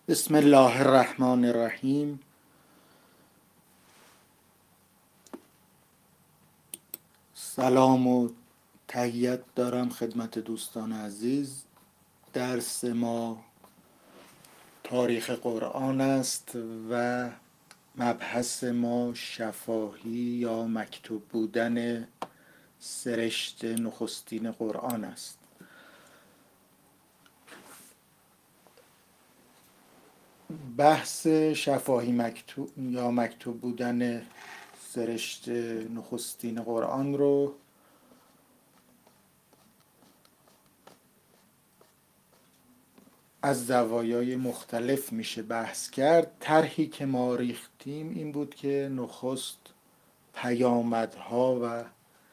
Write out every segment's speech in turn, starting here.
بسم الله الرحمن الرحیم. سلام و تحیت دارم خدمت دوستان عزیز. درس ما تاریخ قرآن است و مبحث ما شفاهی یا مکتوب بودن سرشت نخستین قرآن است. بحث شفاهی مکتوب یا مکتوب بودن سرشت نخستین قرآن رو از زوایای مختلف میشه بحث کرد. طرحی که ما ریختیم این بود که نخست پیامدها و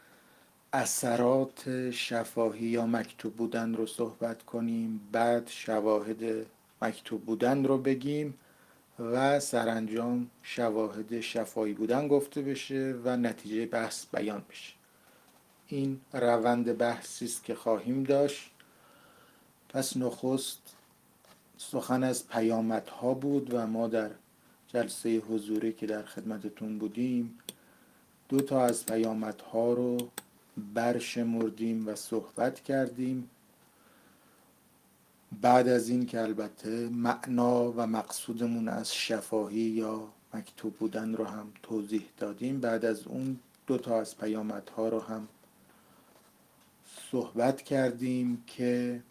اثرات شفاهی یا مکتوب بودن رو صحبت کنیم، بعد شواهد مکتوب بودن رو بگیم و سرانجام شواهد شفاهی بودن گفته بشه و نتیجه بحث بیان بشه. این روند بحثی است که خواهیم داشت. پس نخست سخن از پیامدها بود و ما در جلسه حضوری که در خدمتتون بودیم 2 از پیامدها رو برشمردیم و صحبت کردیم. بعد از این که البته معنا و مقصودمون از شفاهی یا مکتوب بودن رو هم توضیح دادیم، بعد از اون 2 از پیامدها رو هم صحبت کردیم که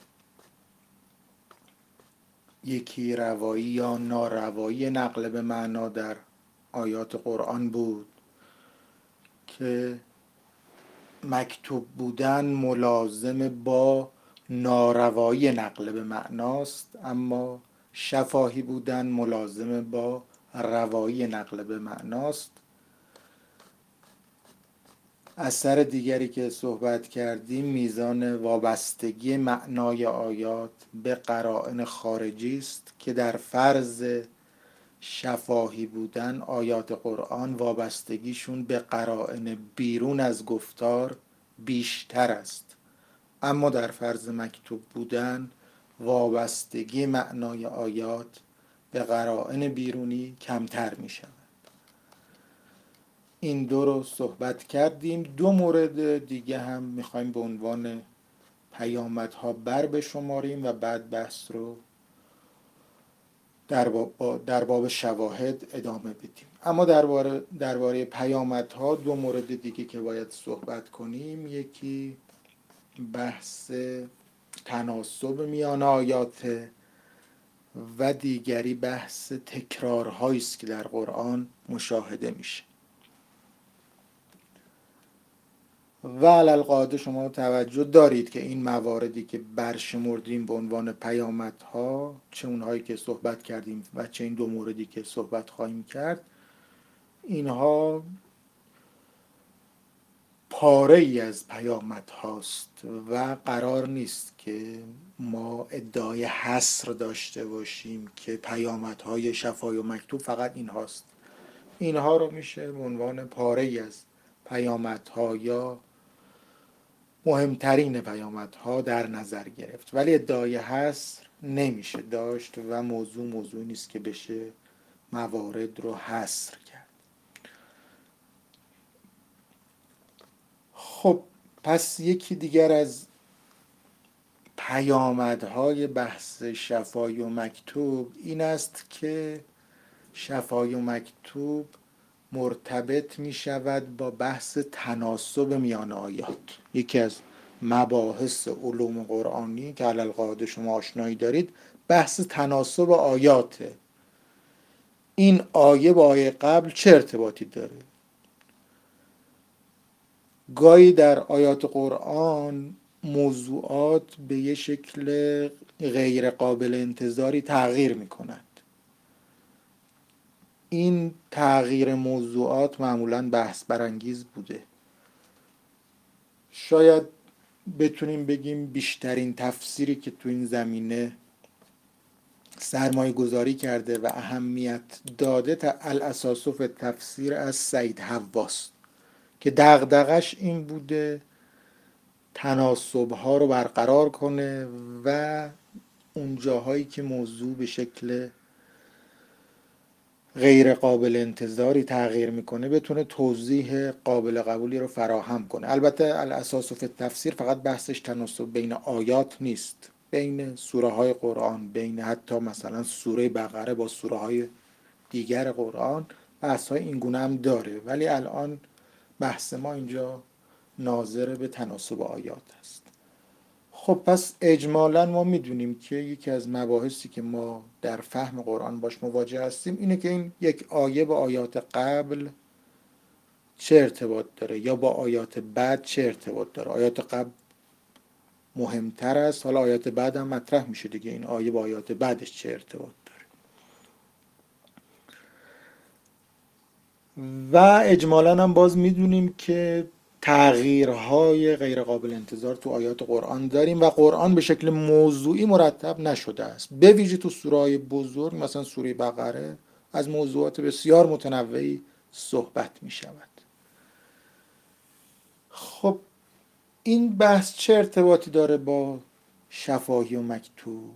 یکی روایی یا ناروایی نقل به معنا در آیات قرآن بود که مکتوب بودن ملازم با ناروایی نقل به معناست، اما شفاهی بودن ملازم با روایی نقل به معناست. اثر دیگری که صحبت کردیم میزان وابستگی معنای آیات به قرائن خارجی است که در فرض شفاهی بودن آیات قرآن وابستگیشون به قرائن بیرون از گفتار بیشتر است، اما در فرض مکتوب بودن وابستگی معنای آیات به قرائن بیرونی کمتر می شود. این 2 رو صحبت کردیم. 2 مورد دیگه هم میخوایم به عنوان پیامدها بر بشماریم و بعد بحث رو در باب شواهد ادامه بدیم. اما درباره پیامدها 2 مورد دیگه که باید صحبت کنیم، یکی بحث تناسب میان آیات و دیگری بحث تکرارهایی است که در قرآن مشاهده میشه. و علالقاعده شما توجه دارید که این مواردی که برشمردیم به عنوان پیامدها، چه اونهایی که صحبت کردیم و چه این 2 موردی که صحبت خواهیم کرد، اینها پاره ای از پیامد هاست و قرار نیست که ما ادعای حصر داشته باشیم که پیامدهای شفاهی و مکتوب فقط این هاست. اینها رو میشه به عنوان پاره ای از پیامدها یا مهمترین پیامدها در نظر گرفت، ولی ادعای حصر نمیشه داشت و موضوع نیست که بشه موارد رو حصر کرد. خب پس یکی دیگر از پیامدهای بحث شفاهی و مکتوب این است که شفاهی و مکتوب مرتبط می شود با بحث تناسب میان آیات. یکی از مباحث علوم قرآنی که علالقاعده شما آشنایی دارید بحث تناسب آیاته. این آیه با آیه قبل چه ارتباطی داره؟ گاهی در آیات قرآن موضوعات به یه شکل غیر قابل انتظاری تغییر می کند. این تغییر موضوعات معمولاً بحث برانگیز بوده. شاید بتونیم بگیم بیشترین تفسیری که تو این زمینه سرمایه گذاری کرده و اهمیت داده الاساس فی تفسیر از سید حواس که دغدغش این بوده تناسب‌ها رو برقرار کنه و اون جاهایی که موضوع به شکل غیر قابل انتظاری تغییر میکنه بتونه توضیح قابل قبولی رو فراهم کنه. البته الاساس فی التفسیر فقط بحثش تناسب بین آیات نیست، بین سوره های قرآن، بین حتی مثلا سوره بقره با سوره های دیگر قرآن بحث های این گونه هم داره، ولی الان بحث ما اینجا ناظر به تناسب آیات است. خب پس اجمالا ما میدونیم که یکی از مباحثی که ما در فهم قرآن باش مواجه هستیم اینه که این یک آیه با آیات قبل چه ارتباط داره یا با آیات بعد چه ارتباط داره. آیات قبل مهمتر است، حالا آیات بعد هم مطرح میشه دیگه، این آیه با آیات بعدش چه ارتباط داره. و اجمالا هم باز میدونیم که تغییرهای غیر قابل انتظار تو آیات قرآن داریم و قرآن به شکل موضوعی مرتب نشده است، به ویژه تو سوره‌های بزرگ مثلا سوره بقره از موضوعات بسیار متنوعی صحبت می شود. خب این بحث چه ارتباطی داره با شفاهی و مکتوب؟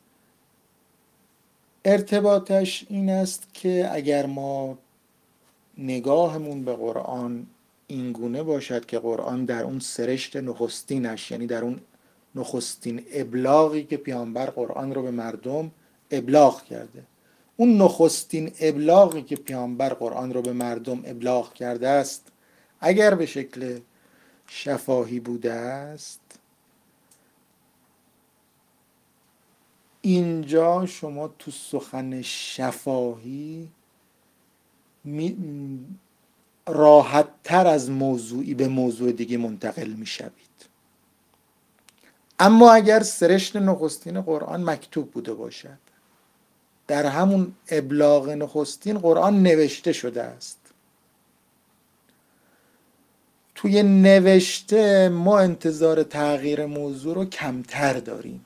ارتباطش این است که اگر ما نگاهمون به قرآن اینگونه باشد که قرآن در اون سرشت نخستینش، یعنی در اون نخستین ابلاغی که پیامبر قرآن رو به مردم ابلاغ کرده، اون نخستین ابلاغی که پیامبر قرآن رو به مردم ابلاغ کرده است اگر به شکل شفاهی بوده است، اینجا شما تو سخن شفاهی راحت تر از موضوعی به موضوع دیگه منتقل می شوید. اما اگر سرشت نخستین قرآن مکتوب بوده باشد، در همون ابلاغ نخستین قرآن نوشته شده است، توی نوشته ما انتظار تغییر موضوع رو کمتر داریم.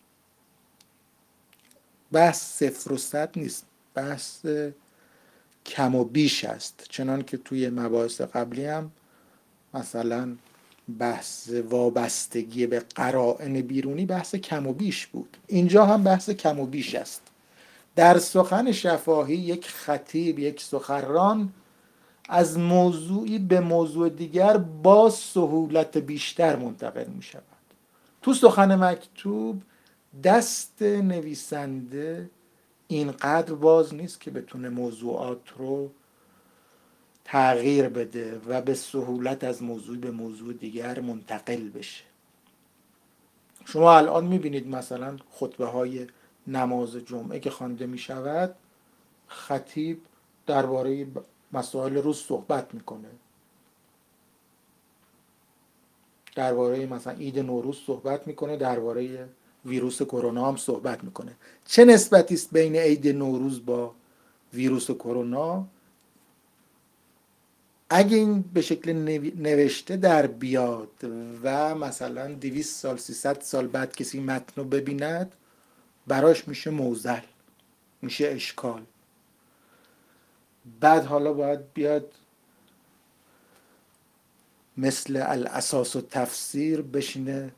بحث صفر و صد نیست، بحث کم و بیش است. چنان که توی مباحث قبلی هم مثلا بحث وابستگی به قرائن بیرونی بحث کم و بیش بود، اینجا هم بحث کم و بیش است. در سخن شفاهی یک خطیب، یک سخنران از موضوعی به موضوع دیگر با سهولت بیشتر منتقل می شود. تو سخن مکتوب دست نویسنده اینقدر باز نیست که بتونه موضوعات رو تغییر بده و به سهولت از موضوع به موضوع دیگر منتقل بشه. شما الان میبینید مثلا خطبه های نماز جمعه که خوانده می شود، خطیب درباره مسائل روز صحبت میکنه، درباره مثلا عید نوروز صحبت میکنه، درباره ویروس کرونا هم صحبت میکنه. چه نسبتی است بین عید نوروز با ویروس کرونا؟ اگه این به شکل نوشته در بیاد و مثلا 200 سال 300 سال بعد کسی متن رو ببیند، براش میشه معضل، میشه اشکال. بعد حالا باید بیاد مثل الاساس و تفسیر بشینه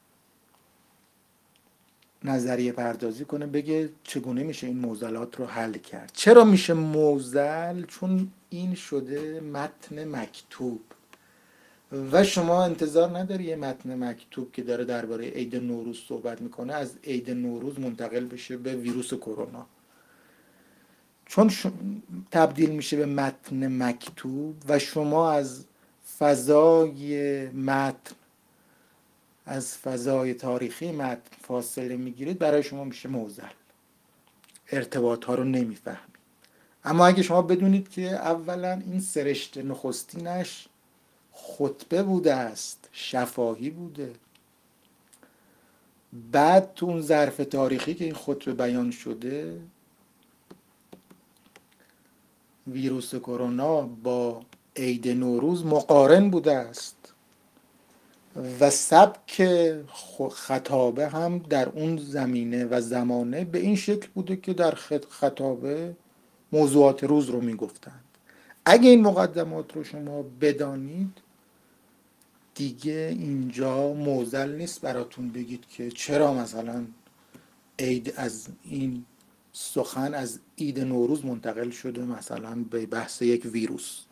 نظریه پردازی کنه، بگه چگونه میشه این معضلات رو حل کرد. چرا میشه معضل؟ چون این شده متن مکتوب و شما انتظار نداری یه متن مکتوب که داره درباره عید نوروز صحبت میکنه از عید نوروز منتقل بشه به ویروس کرونا، چون تبدیل میشه به متن مکتوب و شما از فضای متن، از فضای تاریخی متن فاصله میگیرید، برای شما میشه معضل، ارتباط ها رو نمیفهمید. اما اگه شما بدونید که اولا این سرشت نخستینش خطبه بوده است، شفاهی بوده، بعد تو اون ظرف تاریخی که این خطبه بیان شده ویروس کرونا با عید نوروز مقارن بوده است و سبک خطابه هم در اون زمینه و زمانه به این شکل بوده که در خطابه موضوعات روز رو میگفتند. اگه این مقدمات رو شما بدانید دیگه اینجا معضل نیست براتون بگید که چرا مثلا عید از این سخن از عید نوروز منتقل شده مثلا به بحث یک ویروس.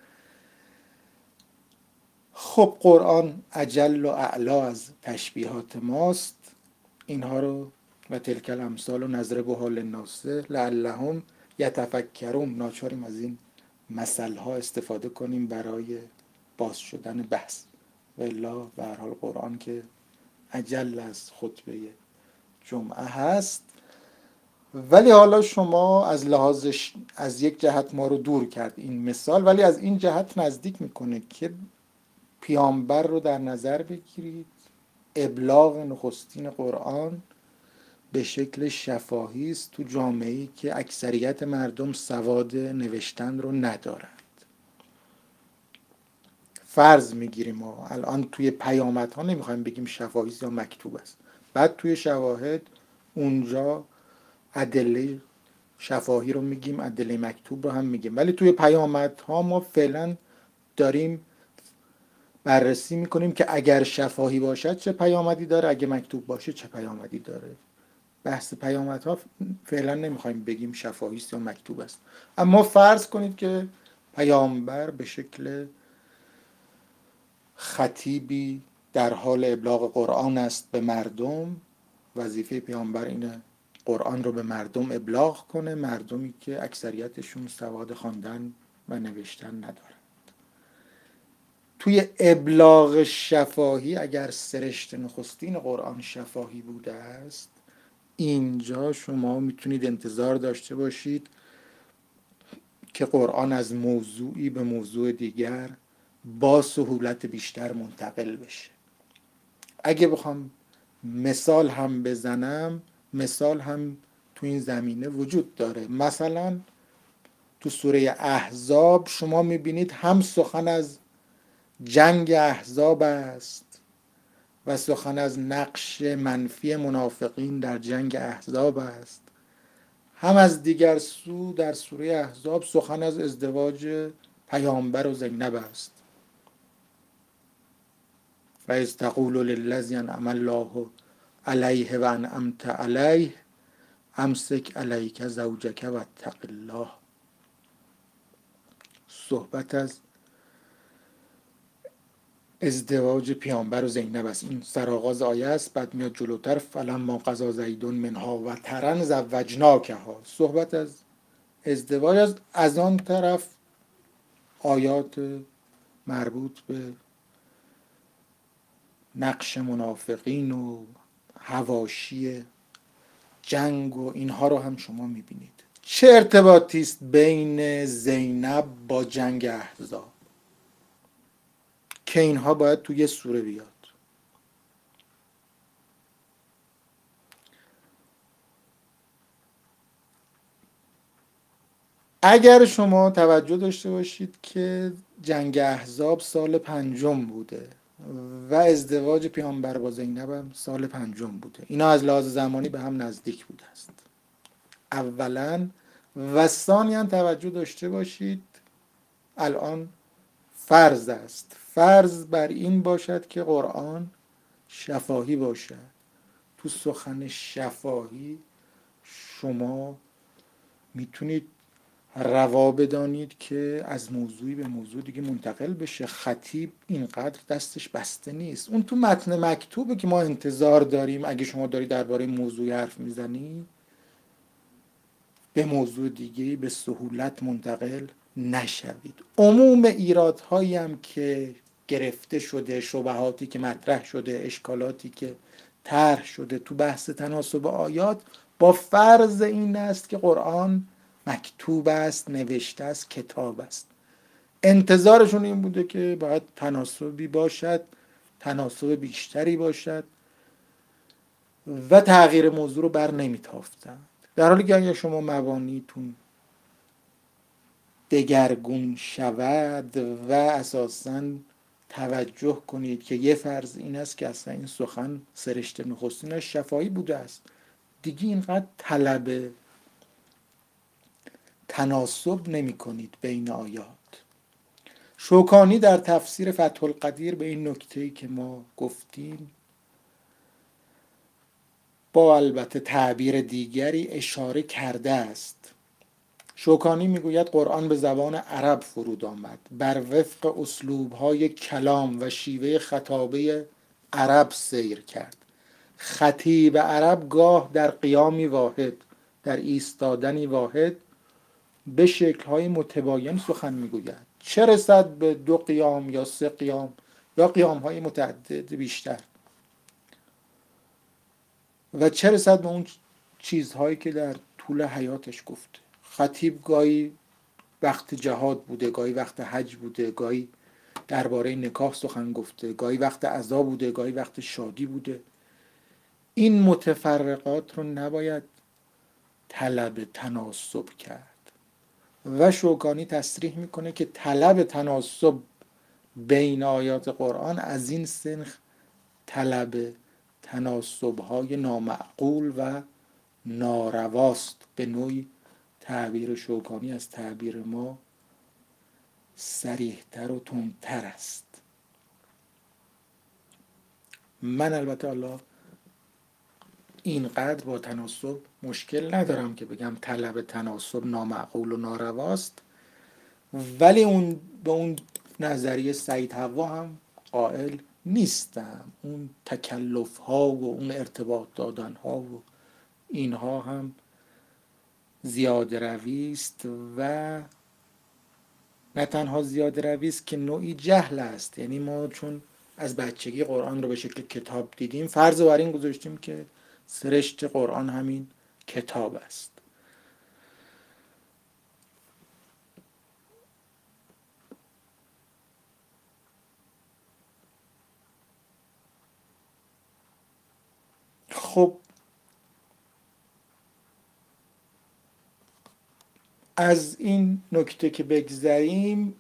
خب قرآن اجل و اعلا از تشبیهات ماست. اینها رو و تلک الامثال و نضربها للناس لعلهم یتفکرون، ناچاریم از این مثل ها استفاده کنیم برای باز شدن بحث. والا به هر حال قرآن که اجل از خطبه جمعه هست. ولی حالا شما از لحاظش از یک جهت ما رو دور کرد این مثال، ولی از این جهت نزدیک میکنه که پیامبر رو در نظر بگیرید، ابلاغ نخستین قرآن به شکل شفاهی است تو جامعه‌ای که اکثریت مردم سواد نوشتن رو ندارند. فرض میگیریم ما الان توی پیامدها نمیخوایم بگیم شفاهی یا مکتوب است، بعد توی شواهد اونجا ادله شفاهی رو میگیم، ادله مکتوب رو هم میگیم، ولی توی پیامدها ما فعلا داریم بررسی میکنیم که اگر شفاهی باشد چه پیامدی داره، اگه مکتوب باشه چه پیامدی داره. بحث پیامدها فعلا نمیخوایم بگیم شفاهی است یا مکتوب است. اما فرض کنید که پیامبر به شکل خطیبی در حال ابلاغ قرآن است به مردم. وظیفه پیامبر اینه قرآن رو به مردم ابلاغ کنه، مردمی که اکثریتشون سواد خواندن و نوشتن ندارن. توی ابلاغ شفاهی اگر سرشت نخستین قرآن شفاهی بوده است، اینجا شما میتونید انتظار داشته باشید که قرآن از موضوعی به موضوع دیگر با سهولت بیشتر منتقل بشه. اگه بخوام مثال هم بزنم، مثال هم تو این زمینه وجود داره. مثلا تو سوره احزاب شما میبینید هم سخن از جنگ احزاب است و سخن از نقش منفی منافقین در جنگ احزاب است، هم از دیگر سو در سوره احزاب سخن از ازدواج پیامبر و زینب است. و اذ تقول للذی انعم الله علیه و انعمت علیه امسک علیک زوجک واتق الله. صحبت از ازدواج پیامبر و زینب است. این سرآغاز آیه است، بعد میاد جلوتر فلما قضا زید منها وطرا زوجناکها. صحبت از ازدواج از آن طرف آیات مربوط به نقش منافقین و حواشی جنگ و اینها رو هم شما میبینید. چه ارتباطی است بین زینب با جنگ احزاب که اینها باید توی یه سوره بیاد؟ اگر شما توجه داشته باشید که جنگ احزاب سال 5 بوده و ازدواج پیامبر با زینب هم سال 5 بوده، اینا از لحاظ زمانی به هم نزدیک بوده است اولا. و ثانیاً توجه داشته باشید الان فرض است، فرض بر این باشد که قرآن شفاهی باشد. تو سخن شفاهی شما میتونید روا بدانید که از موضوعی به موضوع دیگه منتقل بشه. خطیب اینقدر دستش بسته نیست. اون تو متن مکتوبه که ما انتظار داریم اگه شما داری درباره موضوعی حرف میزنی به موضوع دیگه به سهولت منتقل نشوید. عموم ایرادهایی هم که گرفته شده، شبهاتی که مطرح شده، اشکالاتی که طرح شده تو بحث تناسب آیات با فرض این است که قرآن مکتوب است، نوشته است، کتاب است. انتظارشون این بوده که باید تناسبی باشد، تناسب بیشتری باشد و تغییر موضوع رو بر نمیتافتند. در حالی که اگر شما مبانیتون دگرگون شود و اساساً توجه کنید که یه فرض این است که اصلا این سخن سرشت نخستینش شفاهی بوده است، دیگه اینقدر طلب تناسب نمی کنید بین آیات. شوکانی در تفسیر فتح القدیر به این نکته‌ای که ما گفتیم با البته تعبیر دیگری اشاره کرده است. شوکانی میگوید قرآن به زبان عرب فرود آمد، بر وفق اسلوب‌های کلام و شیوه خطابه عرب سیر کرد. خطیب عرب گاه در قیامی واحد، در ایستادنی واحد، به شکل‌های متباین سخن میگوید، چه رسد به 2 قیام یا 3 قیام یا قیام‌های متعدد بیشتر، و چه رسد به اون چیزهایی که در طول حیاتش گفته. خطیب گاهی وقت جهاد بوده، گاهی وقت حج بوده، گاهی درباره نکاح سخن گفته، گاهی وقت عزا بوده، گاهی وقت شادی بوده. این متفرقات رو نباید طلب تناسب کرد و شوکانی تصریح میکنه که طلب تناسب بین آیات قرآن از این سنخ طلب تناسب‌های نامعقول و نارواست. به نوعی تعبیر شوکانی از تعبیر ما صریح‌تر و تندتر است. من البته الله اینقدر با تناسب مشکل ندارم که بگم طلب تناسب نامعقول و نارواست، ولی به اون نظریه سعید حوا هم قائل نیستم. اون تکلف ها و اون ارتباط دادن ها و اینها هم زیاده روی است، و نه تنها زیاده روی است که نوعی جهل است. یعنی ما چون از بچگی قرآن رو به شکل کتاب دیدیم، فرض بر این گذاشتیم که سرشت قرآن همین کتاب است. خب از این نکته که بگذریم،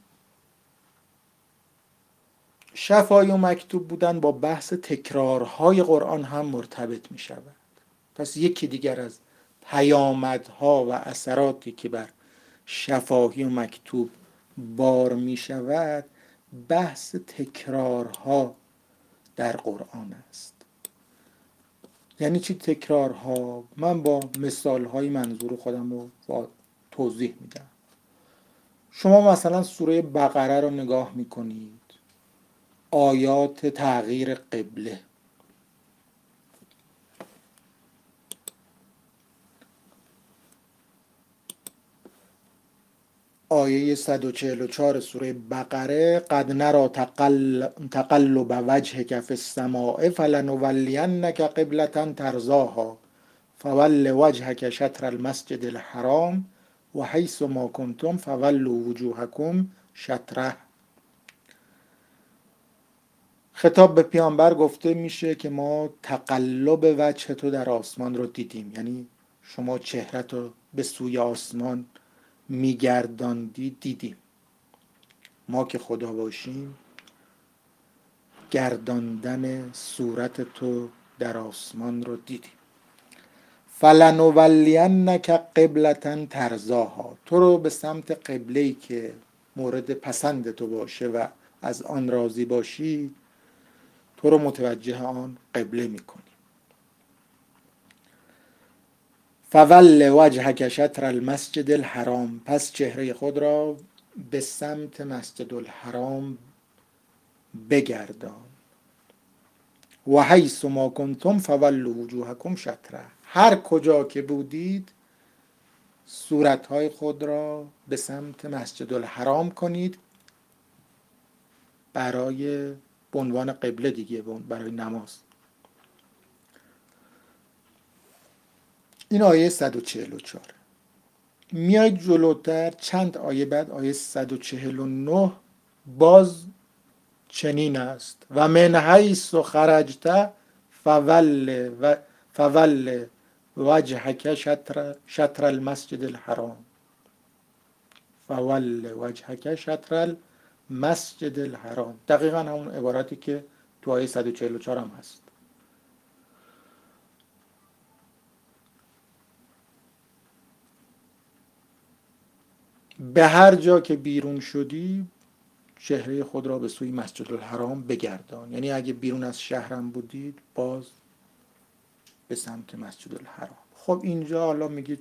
شفاهی و مکتوب بودن با بحث تکرارهای قرآن هم مرتبط می شود. پس یکی دیگر از پیامدها و اثراتی که بر شفاهی و مکتوب بار می شود بحث تکرارها در قرآن است. یعنی چی تکرارها؟ من با مثالهای منظور خودم رو توضیح میدم. شما مثلا سوره بقره رو نگاه میکنید، آیات تغییر قبله، آیه 144 سوره بقره، قد نرى تقلب وجهك في السماء فلنولینك قبلة ترضاها فول وجهك شطر المسجد الحرام و حیث ما کنتم فولوا وجوهکم شطره. خطاب به پیامبر گفته میشه که ما تقلب وجه تو در آسمان رو دیدیم، یعنی شما چهرت رو به سوی آسمان میگرداندی دیدیم. ما که خدا باشیم گرداندن صورت تو در آسمان رو دیدیم. فلنولینک قبلة ترضاها، تو رو به سمت قبله‌ای که مورد پسند تو باشه و از آن راضی باشی، تو رو متوجه آن قبله میکنی. فول وجهک شطر المسجد الحرام، پس چهره خود را به سمت مسجد الحرام بگردان. و حیث ما کنتم فولوا وجوهکم شطره، هر کجا که بودید صورتهای خود را به سمت مسجد الحرام کنید، برای به عنوان قبله دیگه، برای نماز. این آیه 144. میاید جلوتر چند آیه بعد، آیه 149 باز چنین است: و من حیث خرجت فول وجهک شطر المسجد الحرام، فول وجهک شطر المسجد الحرام. دقیقا همون عبارتی که تو آیه 144 هم هست. به هر جا که بیرون شدی چهره خود را به سوی مسجد الحرام بگردان. یعنی اگه بیرون از شهرم بودید باز به سمت مسجد الحرام. خب اینجا حالا میگید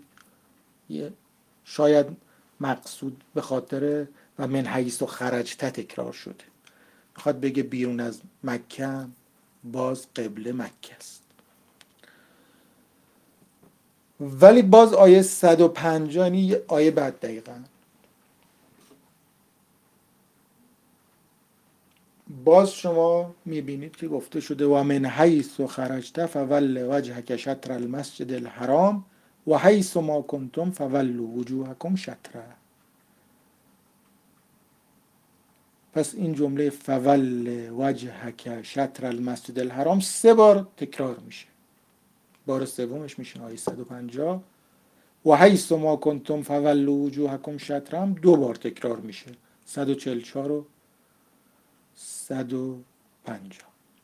شاید مقصود به خاطر و من حیث و خرجته تکرار شده، میخواد بگه بیرون از مکه باز قبله مکه است. ولی باز آیه 150 یعنی آیه بعد دقیقا باز شما میبینید که گفته شده و من حیث و خرجت فول وجهک شطر المسجد الحرام و حیث ما کنتم فولوا وجوهکم شطره. پس این جمله فول وجهک شطر المسجد الحرام 3 بار تکرار میشه. بار سومش میشه آیه 150 و حیث ما کنتم فولوا وجوهکم شطره هم 2 بار تکرار میشه 144 و 150.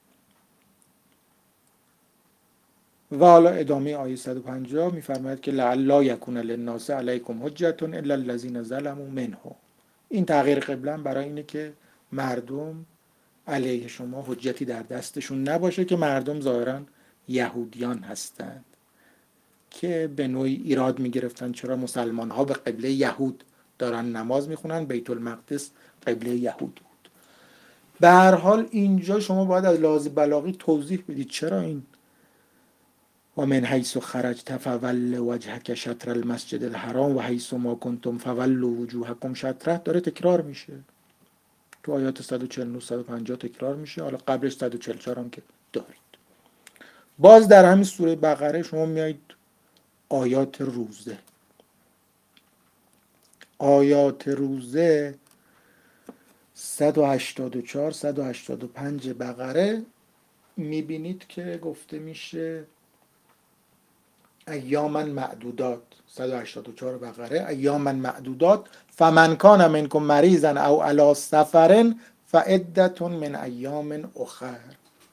و حالا ادامه آیه 150 میفرماید که لعل یکون للناس علیکم حجة الا الذین ظلموا منهم. این تغییر قبله برای اینه که مردم علیه شما حجتی در دستشون نباشه، که مردم ظاهرا یهودیان هستند که به نوعی ایراد میگرفتن چرا مسلمان ها به قبله یهود دارن نماز میخونن، بیت المقدس قبله یهود بود. به هر حال اینجا شما باید از لحاظ بلاغی توضیح بدید چرا این و من حیث خرجت فول وجهک شطر المسجد الحرام و حیث ما کنتم فولوا وجوهکم شطره داره تکرار میشه. تو آیات 149 150 تکرار میشه، حالا قبلش 144 هم که دارید. باز در همین سوره بقره شما میایید آیات روزه. آیات روزه 184 185 بقره میبینید که گفته میشه ایاما معدودات. 184 بقره ایاما معدودات فمن کان منکم مریضا او علی سفر فعدة من ایام اخر.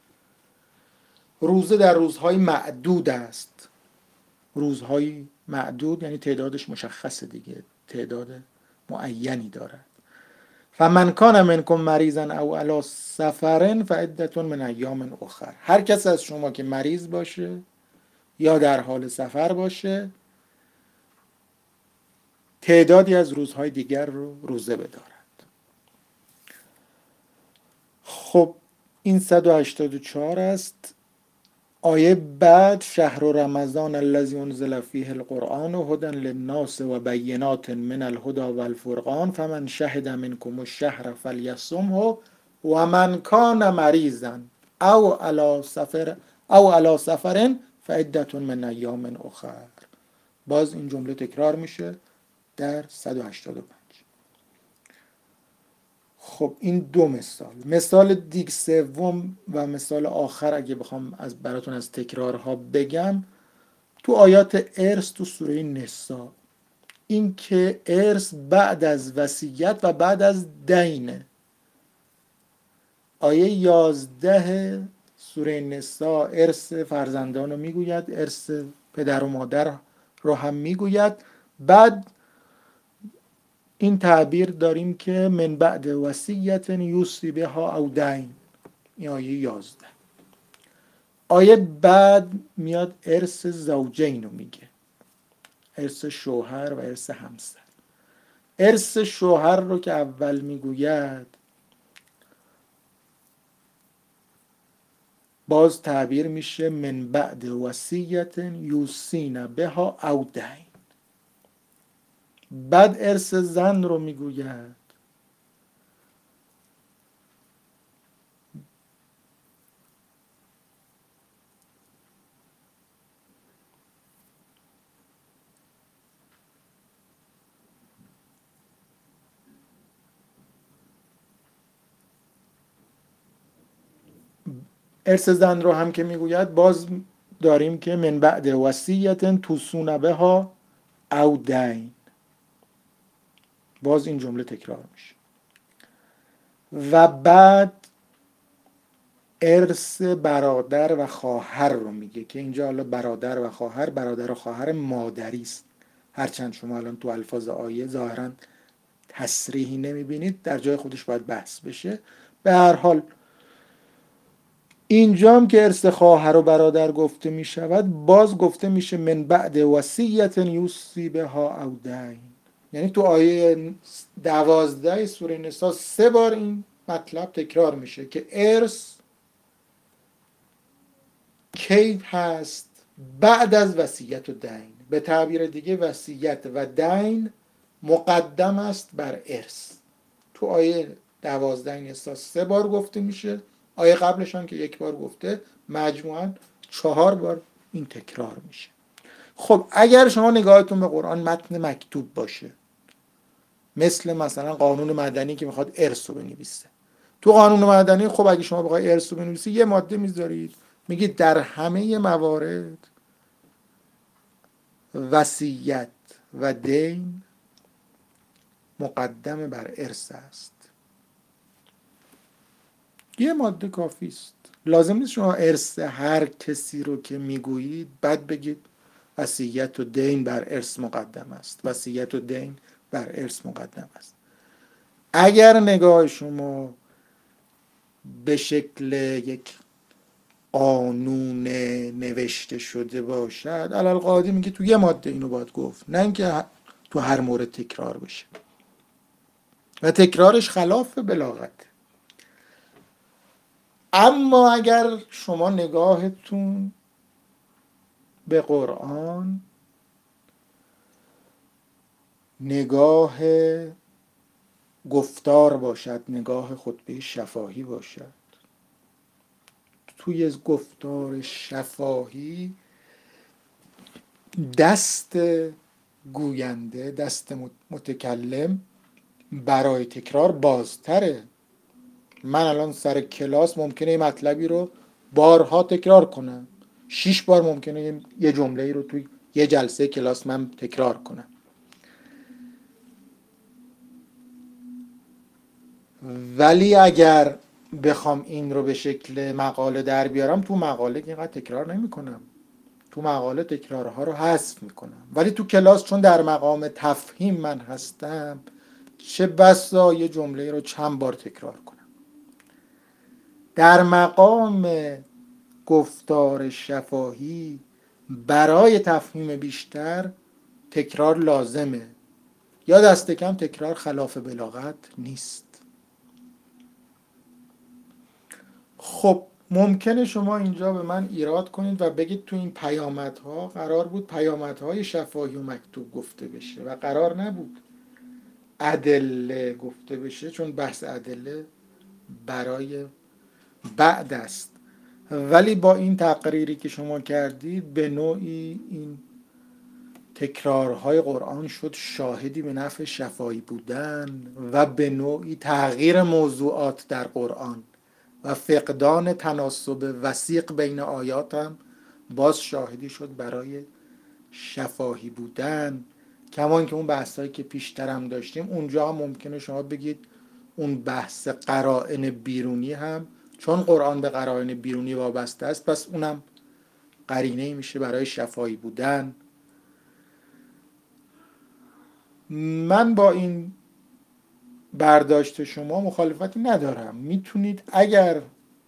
روزه در روزهای معدود است. روزهای معدود یعنی تعدادش مشخصه دیگه، تعداد معینی دارد. فمن کان منکم مریضا او علی سفر فعدة من ایام اخر. هر کس از شما که مریض باشه یا در حال سفر باشه تعدادی از روزهای دیگر رو روزه بدارد. خب این 184 است. آیه بعد شهر رمضان الذی انزل فیه القرآن هدی للناس و بینات من الهدی والفرقان فمن شهد منکم الشهر فلیصمه و من کان مریضا او علی سفر فعدة من ایام اخر. باز این جمله تکرار میشه در 185. خب این 2 مثال. مثال دیگه سوم و مثال آخر اگه بخوام براتون از تکرارها بگم، تو آیات ارث تو سوره نساء، این که ارث بعد از وصیت و بعد از دینه. آیه 11 سوره نساء ارث فرزندان رو میگوید، ارث پدر و مادر رو هم میگوید. بعد این تعبیر داریم که من بعد وصیت یوصی بها او دین. این آیه 11. آیه بعد میاد ارث زوجین رو میگه، ارث شوهر و ارث همسر. ارث شوهر رو که اول میگوید باز تعبیر میشه من بعد وصیت یوصین بها او دین. بعد ارث زن رو میگوید ارث زن رو هم که میگوید باز داریم که من بعد وصیت توصون بها او دین. باز این جمله تکرار میشه. و بعد ارث برادر و خواهر رو میگه که اینجا حالا برادر و خواهر، برادر و خواهر مادری است. هرچند شما الان تو الفاظ آیه ظاهرا تصریحی نمیبینید، در جای خودش باید بحث بشه. به هر حال اینجام که ارث خواهر و برادر گفته می شود، باز گفته میشه من بعد وصیت یوصی بها او دین. یعنی تو آیه 12 سوره نساء 3 بار این مطلب تکرار میشه که ارث کی هست؟ بعد از وصیت و دین. به تعبیر دیگه وصیت و دین مقدم است بر ارث. تو آیه 12 نساء 3 بار گفته میشه، آیه قبلش هم که 1 بار گفته، مجموعاً 4 بار این تکرار میشه. خب اگر شما نگاهتون به قرآن متن مکتوب باشه، مثلا قانون مدنی که میخواد ارث رو بنویسه، تو قانون مدنی خب اگه شما بخوای ارث رو بنویسی یه ماده میذارید میگید در همه موارد وصیت و دین مقدم بر ارث است. یه ماده کافی است. لازم نیست شما ارث هر کسی رو که میگویید بعد بگید وصیت و دین بر ارث مقدم است، وصیت و دین بر ارث مقدم است. اگر نگاه شما به شکل یک قانون نوشته شده باشد، علالقاعده میگه تو یه ماده اینو باید گفت، نه اینکه تو هر مورد تکرار بشه و تکرارش خلاف بلاغت. اما اگر شما نگاهتون به قرآن نگاه گفتار باشد، نگاه خطبه شفاهی باشد، توی گفتار شفاهی دست گوینده، دست متکلم برای تکرار بازتره. من الان سر کلاس ممکنه یه مطلبی رو بارها تکرار کنم، 6 بار ممکنه یه جمله رو توی یه جلسه کلاس من تکرار کنم. ولی اگر بخوام این رو به شکل مقاله در بیارم، تو مقاله اینقدر تکرار نمی کنم، تو مقاله تکرارها رو حذف می کنم. ولی تو کلاس چون در مقام تفهیم من هستم، چه بسا یه جمله رو چند بار تکرار کنم. در مقام گفتار شفاهی برای تفهیم بیشتر تکرار لازمه، یا دست کم تکرار خلاف بلاغت نیست. خب ممکنه شما اینجا به من ایراد کنید و بگید تو این پیامدها قرار بود پیامدهای شفاهی و مکتوب گفته بشه و قرار نبود ادله گفته بشه، چون بحث ادله برای بعد است. ولی با این تقریری که شما کردید به نوعی این تکرارهای قرآن شد شاهدی به نفع شفاهی بودن و به نوعی تغییر موضوعات در قرآن و فقدان تناسب وثیق بین آیات هم باز شاهدی شد برای شفاهی بودن. کمان که اون بحثایی که پیشتر هم داشتیم، اونجا هم ممکنه شما بگید اون بحث قرائن بیرونی هم، چون قرآن به قرائن بیرونی وابسته است، پس اونم قرینه میشه برای شفاهی بودن. من با این برداشت شما مخالفتی ندارم. میتونید اگر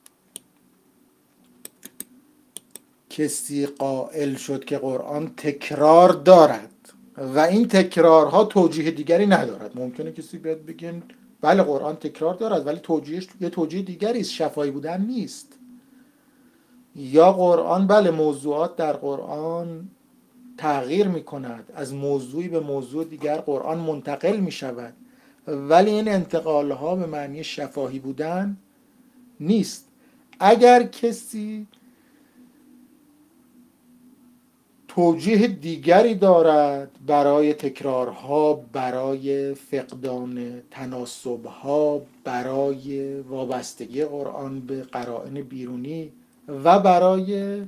کسی قائل شد که قرآن تکرار دارد و این تکرارها توجیه دیگری ندارد، ممکنه کسی بیاد بگه بله قرآن تکرار دارد ولی توجیهش یه توجیه دیگری است، شفاهی بودن نیست. یا قرآن بله موضوعات در قرآن تغییر می کند، از موضوعی به موضوع دیگر قرآن منتقل می شود، ولی این انتقال ها به معنی شفاهی بودن نیست. اگر کسی توجیه دیگری دارد برای تکرارها، برای فقدان تناسبها، برای وابستگی قرآن به قرائن بیرونی و برای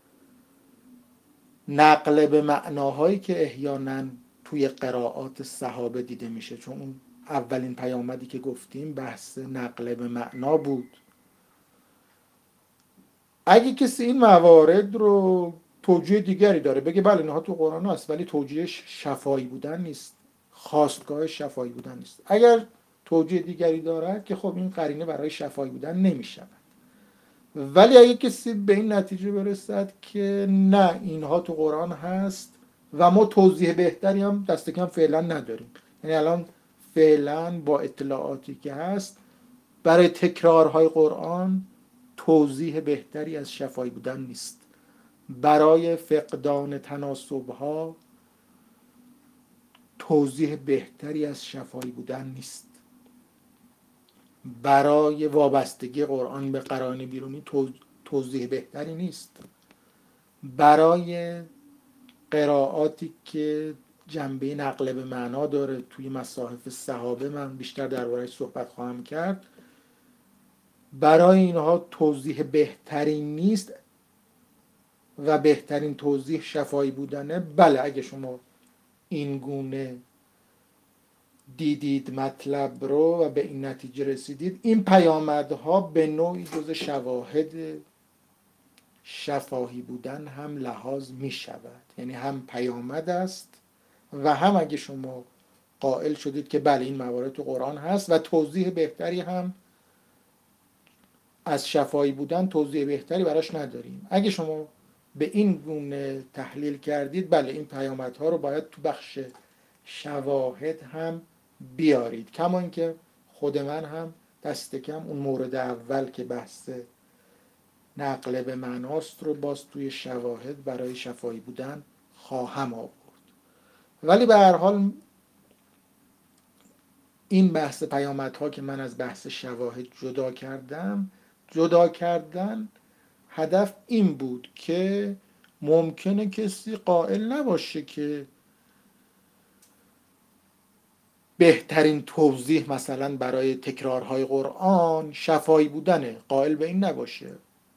نقل به معناهایی که احیانا توی قرائات صحابه دیده میشه، چون اون اولین پیامدی که گفتیم بحث نقل به معنا بود. اگه کسی این موارد رو توجیه دیگری داره، بگه بله اینها تو قرآن هست ولی توجیهش شفاهی بودن نیست، خواستگاه شفاهی بودن نیست، اگر توجیه دیگری داره که خب این قرینه برای شفاهی بودن نمیشه. ولی اگه کسی به این نتیجه برسد که نه اینها تو قرآن هست و ما توضیح بهتری هم دست کم فعلا نداریم، یعنی الان فعلا با اطلاعاتی که هست برای تکرارهای قرآن توضیح بهتری از شفاهی بودن نیست، برای فقدان تناسبها توضیح بهتری از شفاهی بودن نیست، برای وابستگی قرآن به قرائن بیرونی توضیح بهتری نیست، برای قرائاتی که جنبه نقل به معنا داره توی مصاحف صحابه من بیشتر درباره‌اش صحبت خواهم کرد، برای اینها توضیح بهتری نیست و بهترین توضیح شفاهی بودنه. بله اگه شما این گونه دیدید مطلب رو و به این نتیجه رسیدید، این پیامدها به نوعی جز شواهد شفاهی بودن هم لحاظ می شود، یعنی هم پیامد است و هم اگه شما قائل شدید که بله این موارد تو قرآن هست و توضیح بهتری هم از شفاهی بودن توضیح بهتری براش نداریم، اگه شما به این گونه تحلیل کردید بله این پیامدها رو باید تو بخش شواهد هم بیارید. کما اینکه خود من هم دست کم اون مورد اول که بحث نقل به معناست رو باز توی شواهد برای شفاهی بودن خواهم آورد. ولی به هر حال این بحث پیامدها که من از بحث شواهد جدا کردن هدف این بود که ممکنه کسی قائل نباشه که بهترین توضیح مثلا برای تکرارهای قرآن شفاهی بودنه، قائل به این نباشه.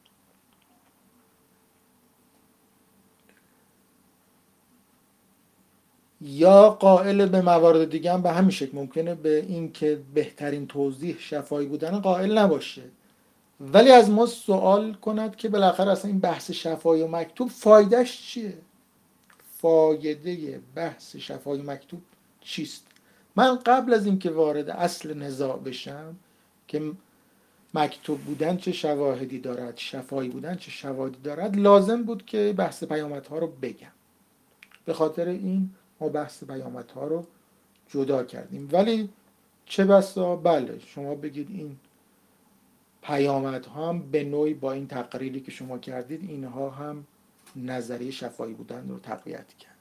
یا قائل به موارد دیگه هم به همین شکل ممکنه به این که بهترین توضیح شفاهی بودن قائل نباشه، ولی از ما سوال کند که بالاخره اصلا این بحث شفاهی و مکتوب فایدهش چیه؟ فایده بحث شفاهی و مکتوب چیست؟ من قبل از اینکه وارد اصل نزاع بشم که مکتوب بودن چه شواهدی دارد، شفاهی بودن چه شواهدی دارد، لازم بود که بحث پیامدها رو بگم. به خاطر این ما بحث پیامدها رو جدا کردیم. ولی چه بسا بله شما بگید این پیامدها هم به نوعی با این تقریری که شما کردید اینها هم نظریه شفاهی بودن رو تقویت کرد.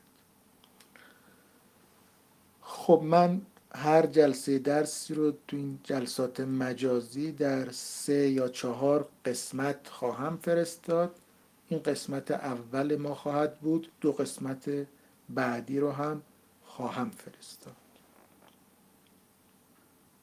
خب من هر جلسه درسی رو تو این جلسات مجازی در 3 یا 4 قسمت خواهم فرستاد. این قسمت اول ما خواهد بود، 2 قسمت بعدی رو هم خواهم فرستاد.